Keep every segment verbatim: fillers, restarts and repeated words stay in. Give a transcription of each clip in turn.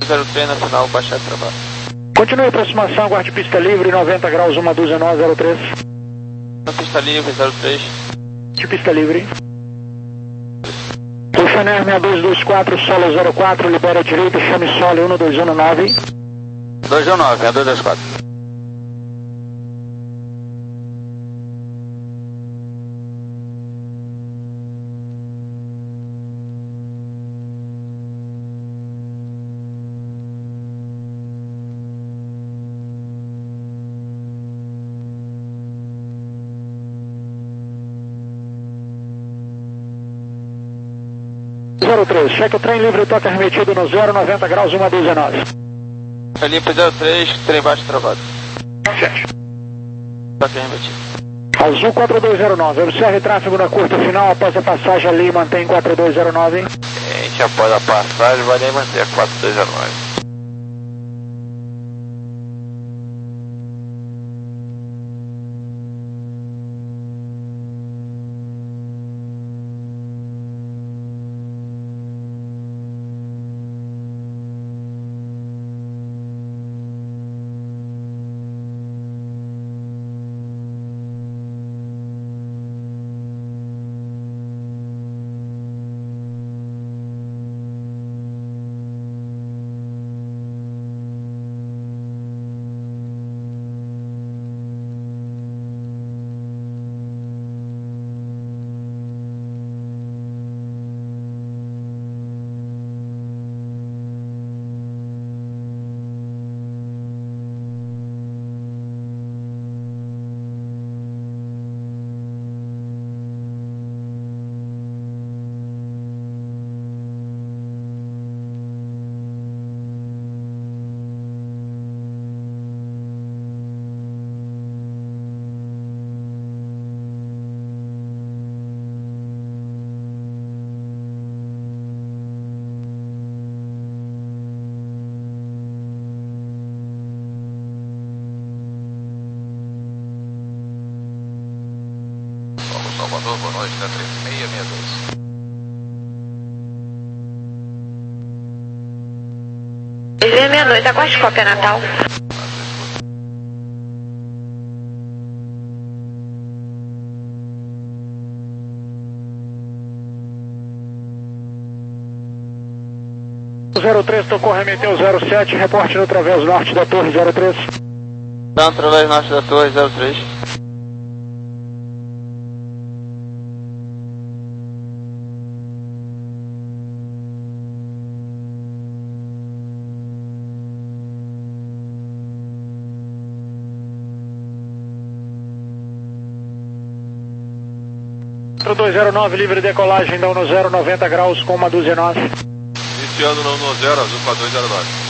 zero três na final, baixar trabalho. Continue a aproximação, aguarde pista livre, noventa graus, uma dúzia nove zero três. Na pista livre, zero três. De pista livre. Tuxaner seis dois dois quatro, solo zero quatro, libera a direita, chame solo um dois um nove. dois um nove, seis dois dois quatro. zero três, cheque o trem livre, toca remetido no zero, noventa graus, uma dúzia nove. É limpo zero três, trem baixo travado. Fecha. Toca remetido. Azul quatro dois zero nove, observe tráfego na curta final, após a passagem ali, mantém quatro dois zero nove. Gente, após a passagem, vai nem manter a quatro dois zero nove. Salvador, boa noite, da três seis seis dois. três seis seis dois, aguarde cópia Natal. zero três, tocou, remeteu zero sete, reporte no Través Norte da Torre zero três. Tá no Través Norte da Torre zero três. quatro dois zero nove, livre decolagem, dá no zero, noventa graus, com uma dúzia nove. Iniciando no, no zero, azul quatro dois zero nove.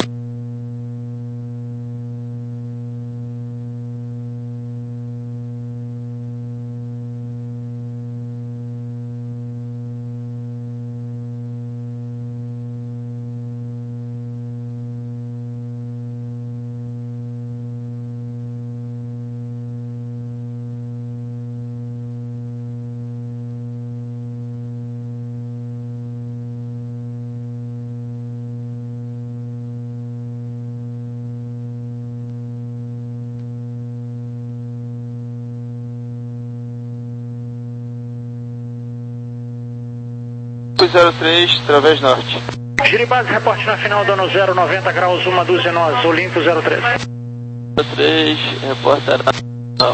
zero três, Través Norte. Giribase, reporte na final, dando zero, noventa graus, uma dúzia nós, Olimpo zero três. zero três, reporta não.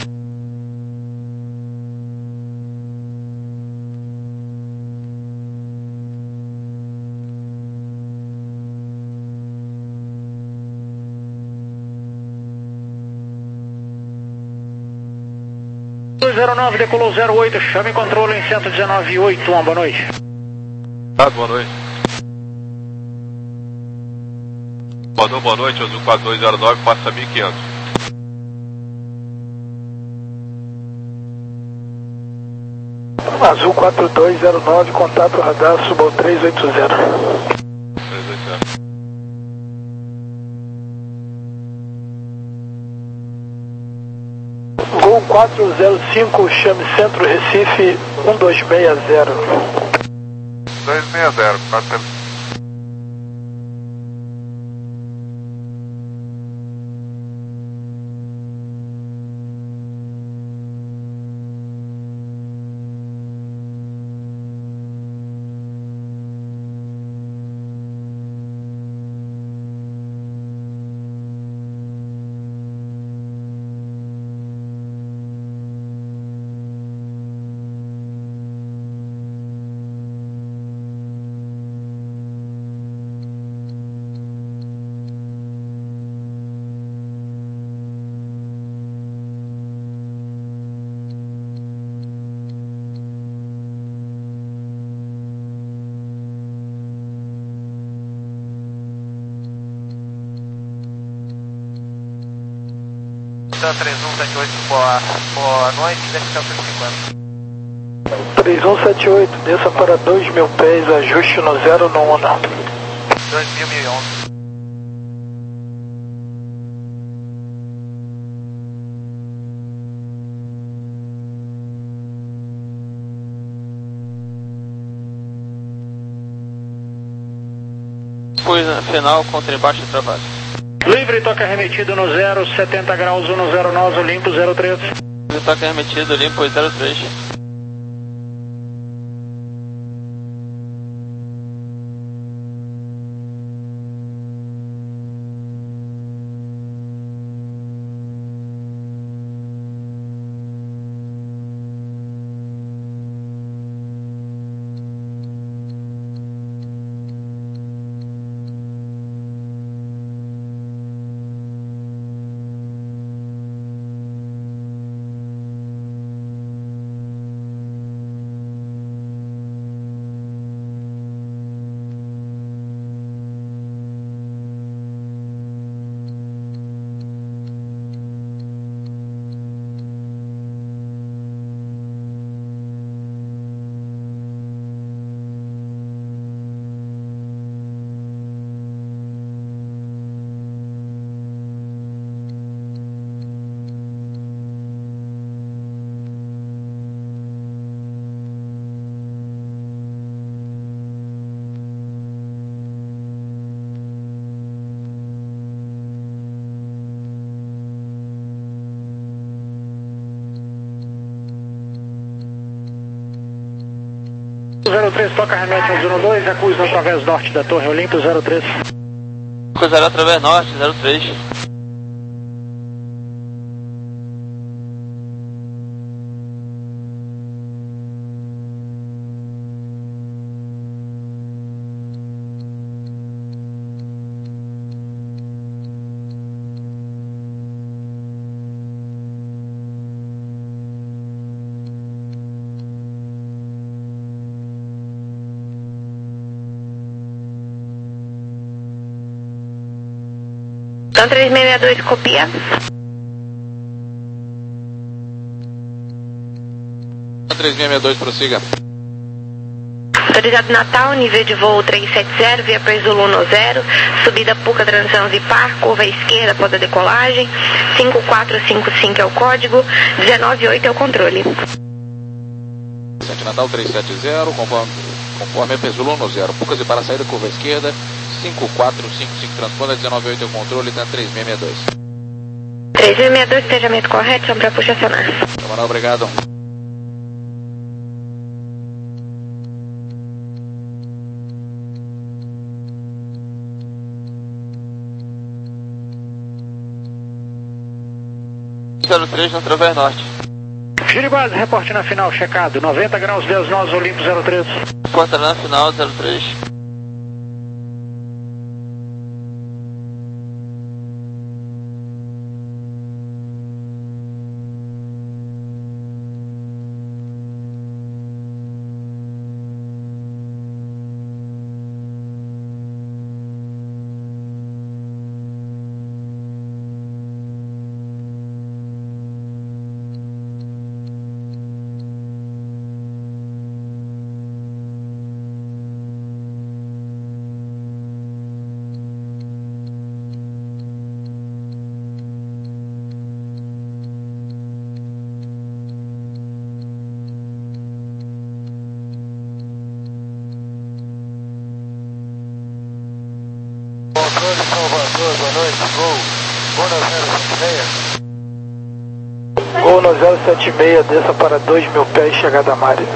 dois zero nove, decolou zero oito, chame controle em cento e dezenove ponto oito, uma boa noite. Ah, boa noite. Salvador, boa noite, azul quatro dois zero nove, passa mil e quinhentos. Azul quatro dois zero nove, contato radar, subo três oito zero. três oito zero. Gol quatro zero cinco, chame Centro Recife um dois seis zero. dois seis zero, passa. três um sete oito, boa, boa noite, desce até o cento e cinquenta. três um sete oito, desça para dois mil pés, ajuste no zero nona. dois mil e onze. Coisa final, contra embaixo e trabalho. Livre, toque remetido no zero, setenta graus, um no zero nove, limpo zero três. Toque remetido, limpo zero três. zero três, toca remete ao zero dois, acusa através norte da torre Olimpo, zero três. Cruzará através norte, zero três. Então três seis seis dois, copia. três seis seis dois, prossiga. Autorizado Natal, nível de voo trezentos e setenta, via Presulo no zero, subida Puca, transição Zipar, curva à esquerda após a decolagem, cinco quatro cinco cinco é o código, dezenove oito é o controle. Natal trezentos e setenta, conforme, conforme Presulo no zero, Puca Zipar, saída curva à esquerda, cinco quatro cinco cinco transponder, dezenove oito é o controle, tá três seis seis dois. três seis seis dois, estejamento correto, chama para puxa acionar. Camarão, obrigado. zero três no através norte. Giro base, reporte na final, checado, noventa graus, dez nós, Olimpo zero três. Porta na final, zero três. Controle Salvador, boa noite, gol, gol no zero sete seis. Gol no zero sete seis, desça para dois mil pés, chegada a Mari.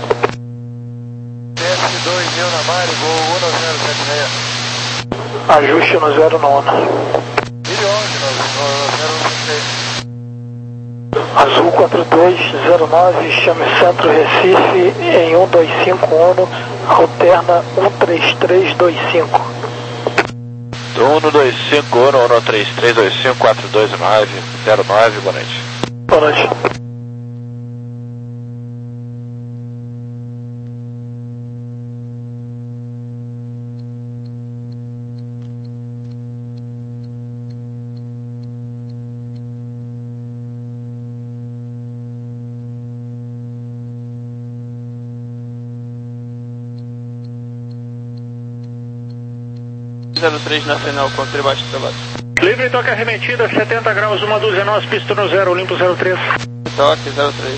Desce dois mil na Mari, gol um no zero sete seis. Ajuste no zero nona. Vire onde no, no zero sete seis. Azul quatro dois zero nove, chame Centro Recife em um dois cinco Uno, alterna um três três dois cinco. um dois cinco, um um três três dois cinco quatro dois nove zero nove, boa noite. Boa noite. zero três na final, contra baixo de trabalho. Livre toque arremetida, setenta graus, uma dúzia, nós, pista no zero, Olimpo zero três. Toque zero três.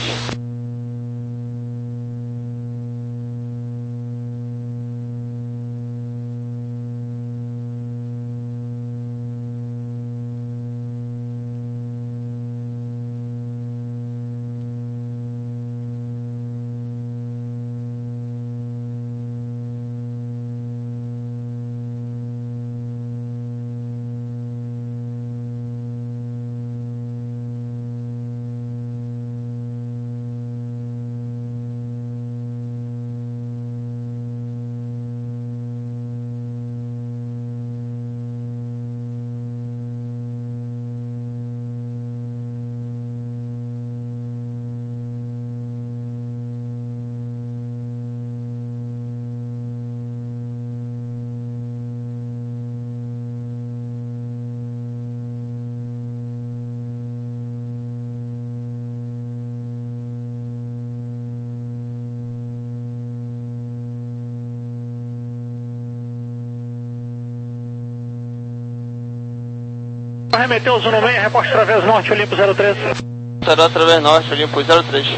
Arremeteu o Zuno meio, reposte através norte, Olimpo zero três. Estará através norte, Olimpo zero três.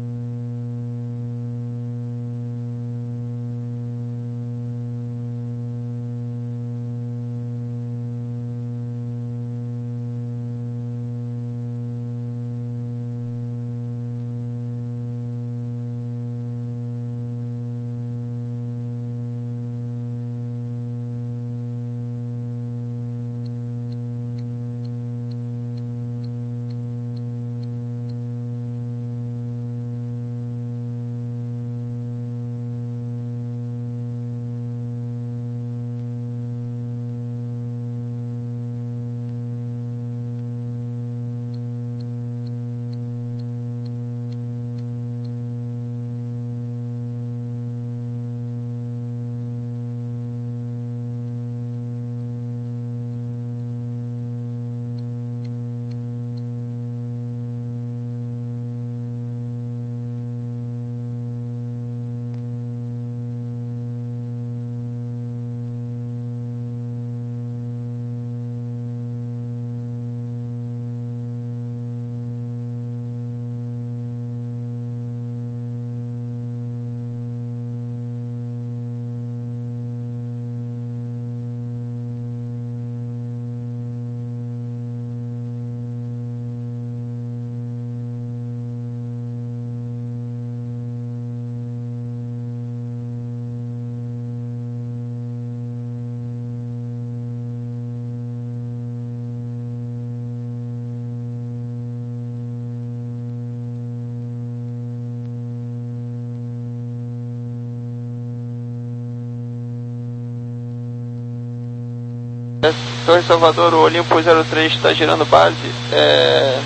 Torre Salvador, o Olimpo zero três está girando base. É...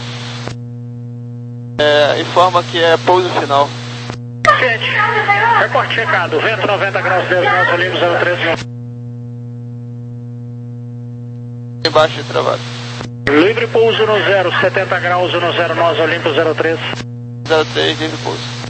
É... Informa que é pouso final. Gente, reporte checado, vento noventa graus, dez graus, Olimpo zero três. Embaixo de trabalho. Livre pouso no zero, setenta graus, no zero, nós, Olimpo zero três. zero três, livre pouso.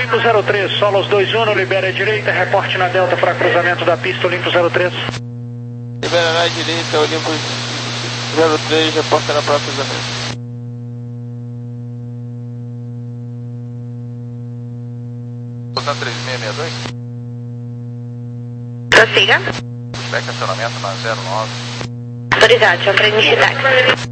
Olimpo zero três, Solos dois um, libera a direita, reporte na Delta para cruzamento da pista, Olimpo zero três. Liberará a direita, Olimpo zero três, reportará para cruzamento. Posando três seis seis dois. Prossiga. Pushback acionamento na zero nove. Autorizado, são três necessidades.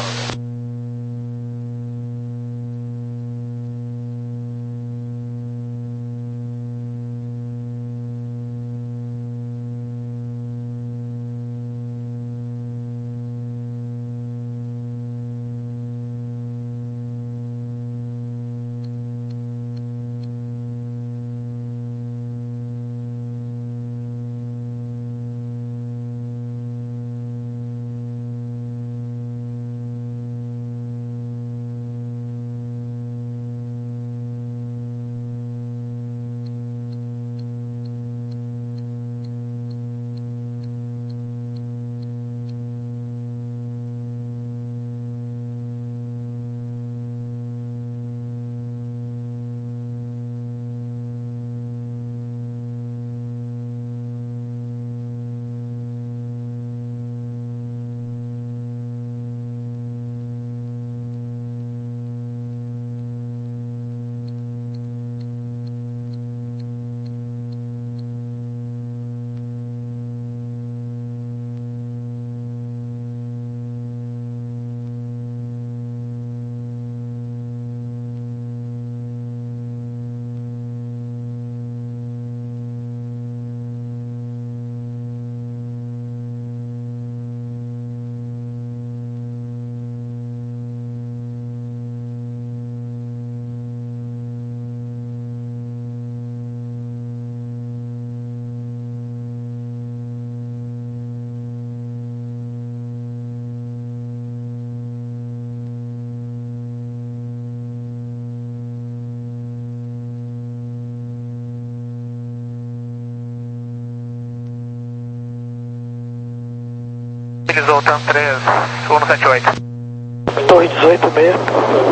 Voltando três, um sete oito. Torre dezoito mesmo.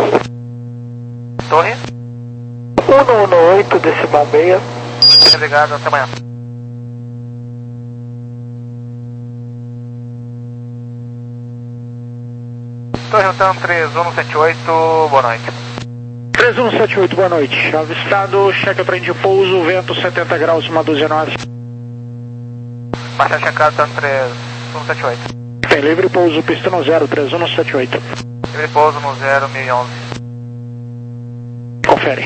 Torre? um um oito, decimal meia. Obrigado, até amanhã. Torre voltando três um sete oito, boa noite. três um sete oito, boa noite. Avistado, cheque trem de pouso, vento setenta graus, uma dúzia nove. Baixa checado, tanto três um sete oito. Tem livre pouso, pista no zero, três um sete oito. Livre pouso no zero, mil e onze. Confere.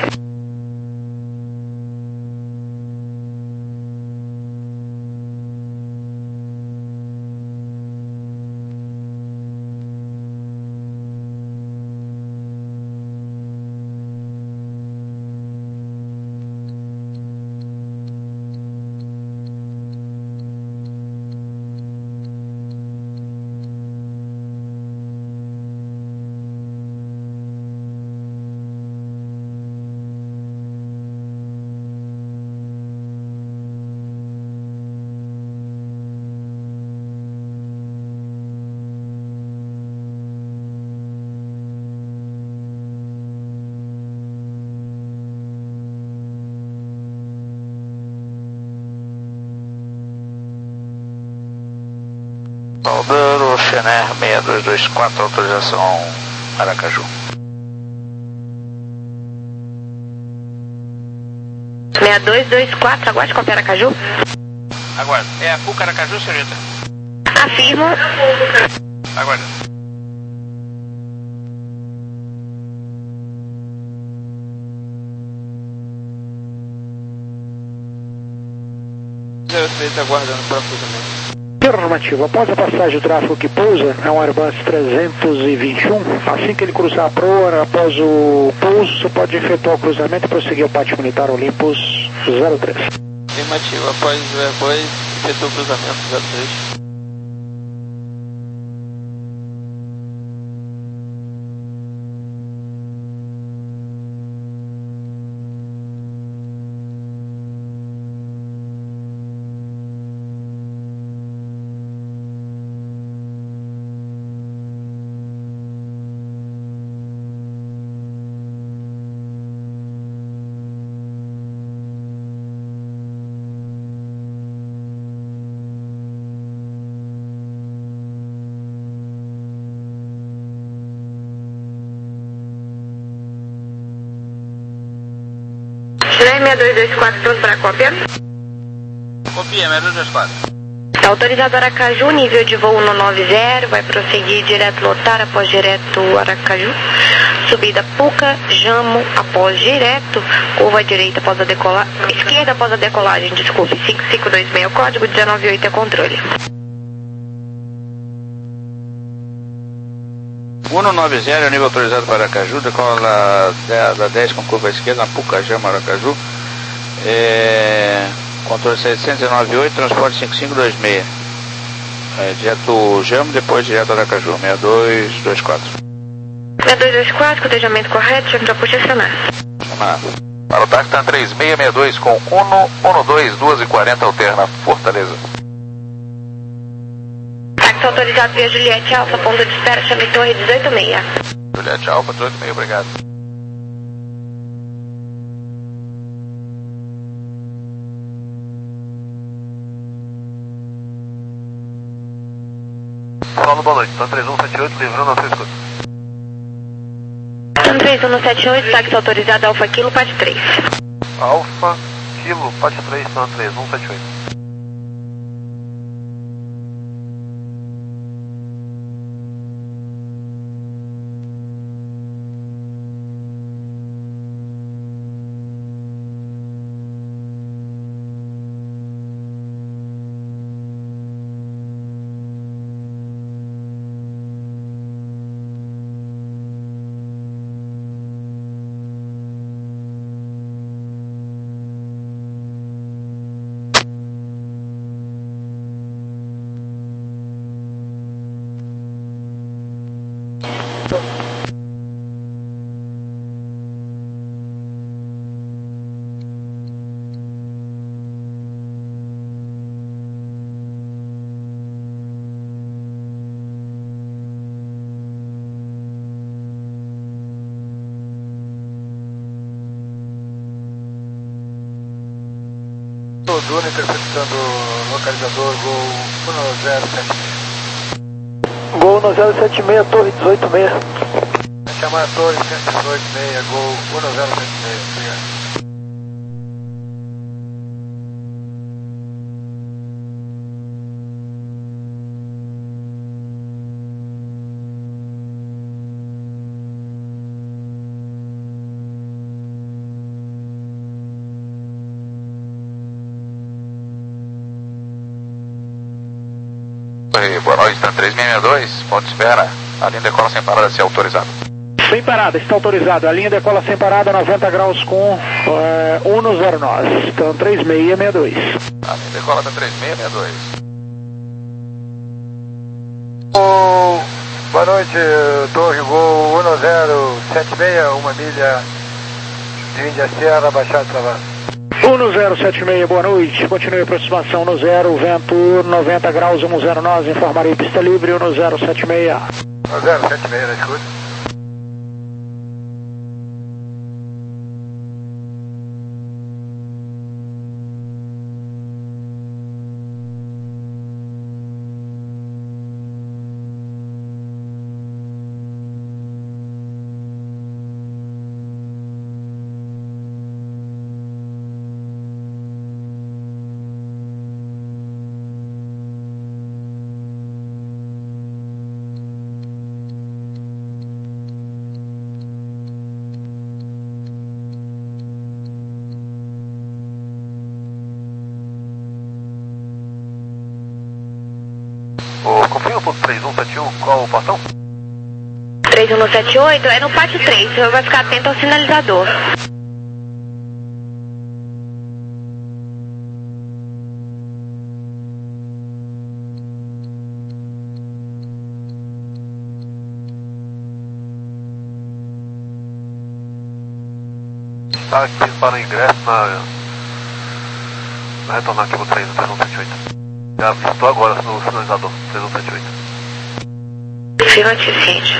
Baldeiro, Xener seis dois dois quatro, autorização Aracaju. seis dois dois quatro, aguarde com a Aracaju. Aguardo. É a Puca Aracaju, senhorita? Afirmo. Aguardo. zero três aguardando para cruzamento. Afirmativo. Após a passagem do tráfego que pousa, é um Airbus trezentos e vinte e um. Assim que ele cruzar a proa, após o pouso, você pode efetuar o cruzamento e prosseguir ao pátio militar Olympus zero três. Afirmativo. Após o Airbus, efetua o cruzamento zero três. seis dois dois quatro, pronto para cópia. Copia, seis dois dois quatro. Autorizado Aracaju, nível de voo um nove zero, vai prosseguir direto lotar após direto Aracaju. Subida Puca, Jamo após direto, curva direita após a decolagem, esquerda após a decolagem, desculpe, cinco cinco dois seis, o código dezenove oito é controle. um nove zero, nível autorizado para Aracaju, decola da dez com curva esquerda, na Puca, Jamo, Aracaju. É... Controle setecentos e noventa e oito, transporte cinco cinco dois seis. É, direto Jamo, depois direto Aracaju, seis dois dois quatro. seis dois dois quatro, cotejamento correto, chefe para puxa acionar. Chamar. Para o táxi está três seis seis dois com um, um dois, duas e quarenta, alterna Fortaleza. Táxi autorizado via Juliette Alfa, ponto de espera, chame Torre dezoito seis. Juliette Alfa, dezoito seis, obrigado. Paulo, boa noite. Tá três um sete oito, livrando a sua escuta. três um sete oito, táxi autorizado Alfa Kilo, parte três. Alfa Kilo, parte três, tá três um sete oito. Duna interceptando localizador Gol um zero sete seis. Gol um zero sete seis, Torre dezoito seis. Chamar a Torre cento e dezoito seis, Gol um zero sete seis, obrigado. Boa noite, está três seis seis dois, ponto de espera, a linha decola sem parada, se autorizado. Sem parada, está autorizado. A linha decola sem parada, noventa graus com é, um zero nove. Então três seis seis dois. A linha decola está três seis seis dois. Oh, boa noite, Torre Gol um zero sete seis, uma milha de Índia Serra, Baixada Travada. um zero sete seis, boa noite. Continue a aproximação no zero, vento noventa graus, um zero nove, informarei pista livre, um zero sete seis. um zero sete seis, na escuta. Confirma o ponto três um sete um, qual o portão? três um sete oito, é no pátio três, você vai ficar atento ao sinalizador. Está aqui para o ingresso na... Vai retornar aqui o três um sete oito. Já estou agora no sinalizador, três um sete oito. Fila suficiente.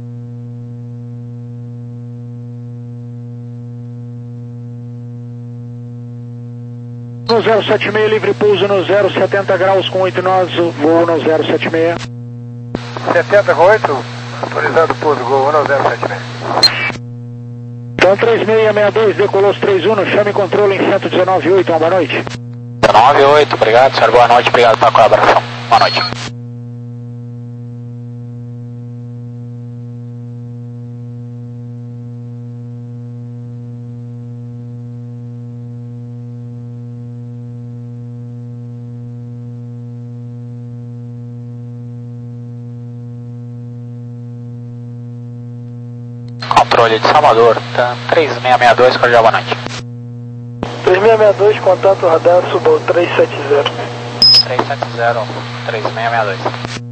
No zero sete seis, livre pouso no zero setenta graus com oito nós, voo no zero sete seis. setenta com oito, autorizado pouso, gol um zero sete seis. Então três seis seis dois, decolou os três Uno, chame controle em cento e dezenove ponto oito, uma boa noite. dezenove ponto oito, obrigado senhor, boa noite, obrigado pela colaboração, boa noite. Controle de Salvador, tá três seis seis dois, cordial, boa noite. três seis seis dois, contato radar, suba três sete zero. três sete zero, três seis seis dois.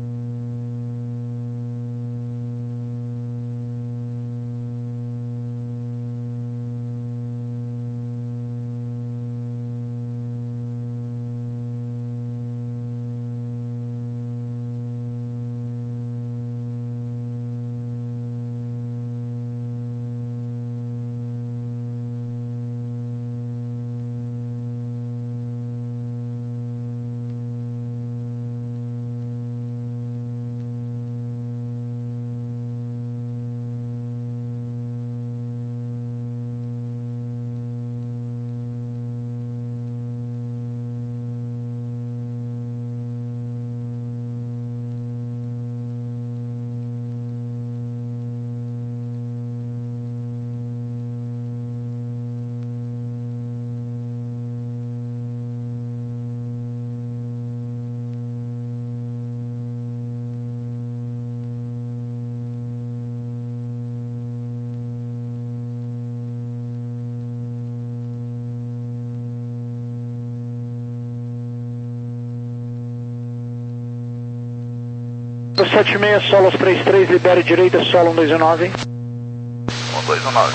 sete seis, Solos três três, libere direita, solo um dois nove. um dois nove.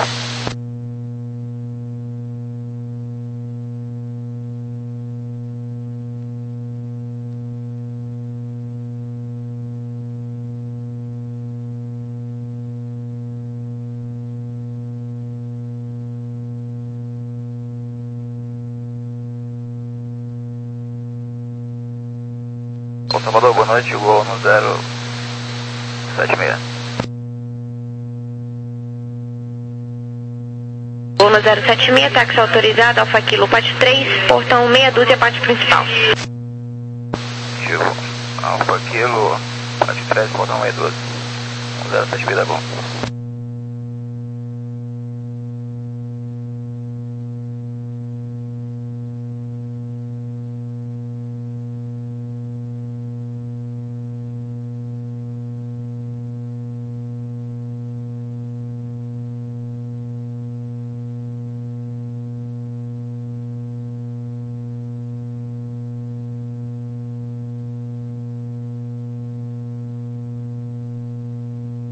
Ô Salvador, boa noite, gol no zero sete seis. Gol no zero sete seis, táxi autorizado, Alfa Kilo, parte três, portão meia dúzia, parte principal. Tipo, Alfa Kilo, parte três, portão meia dúzia. um zero sete seis da gol.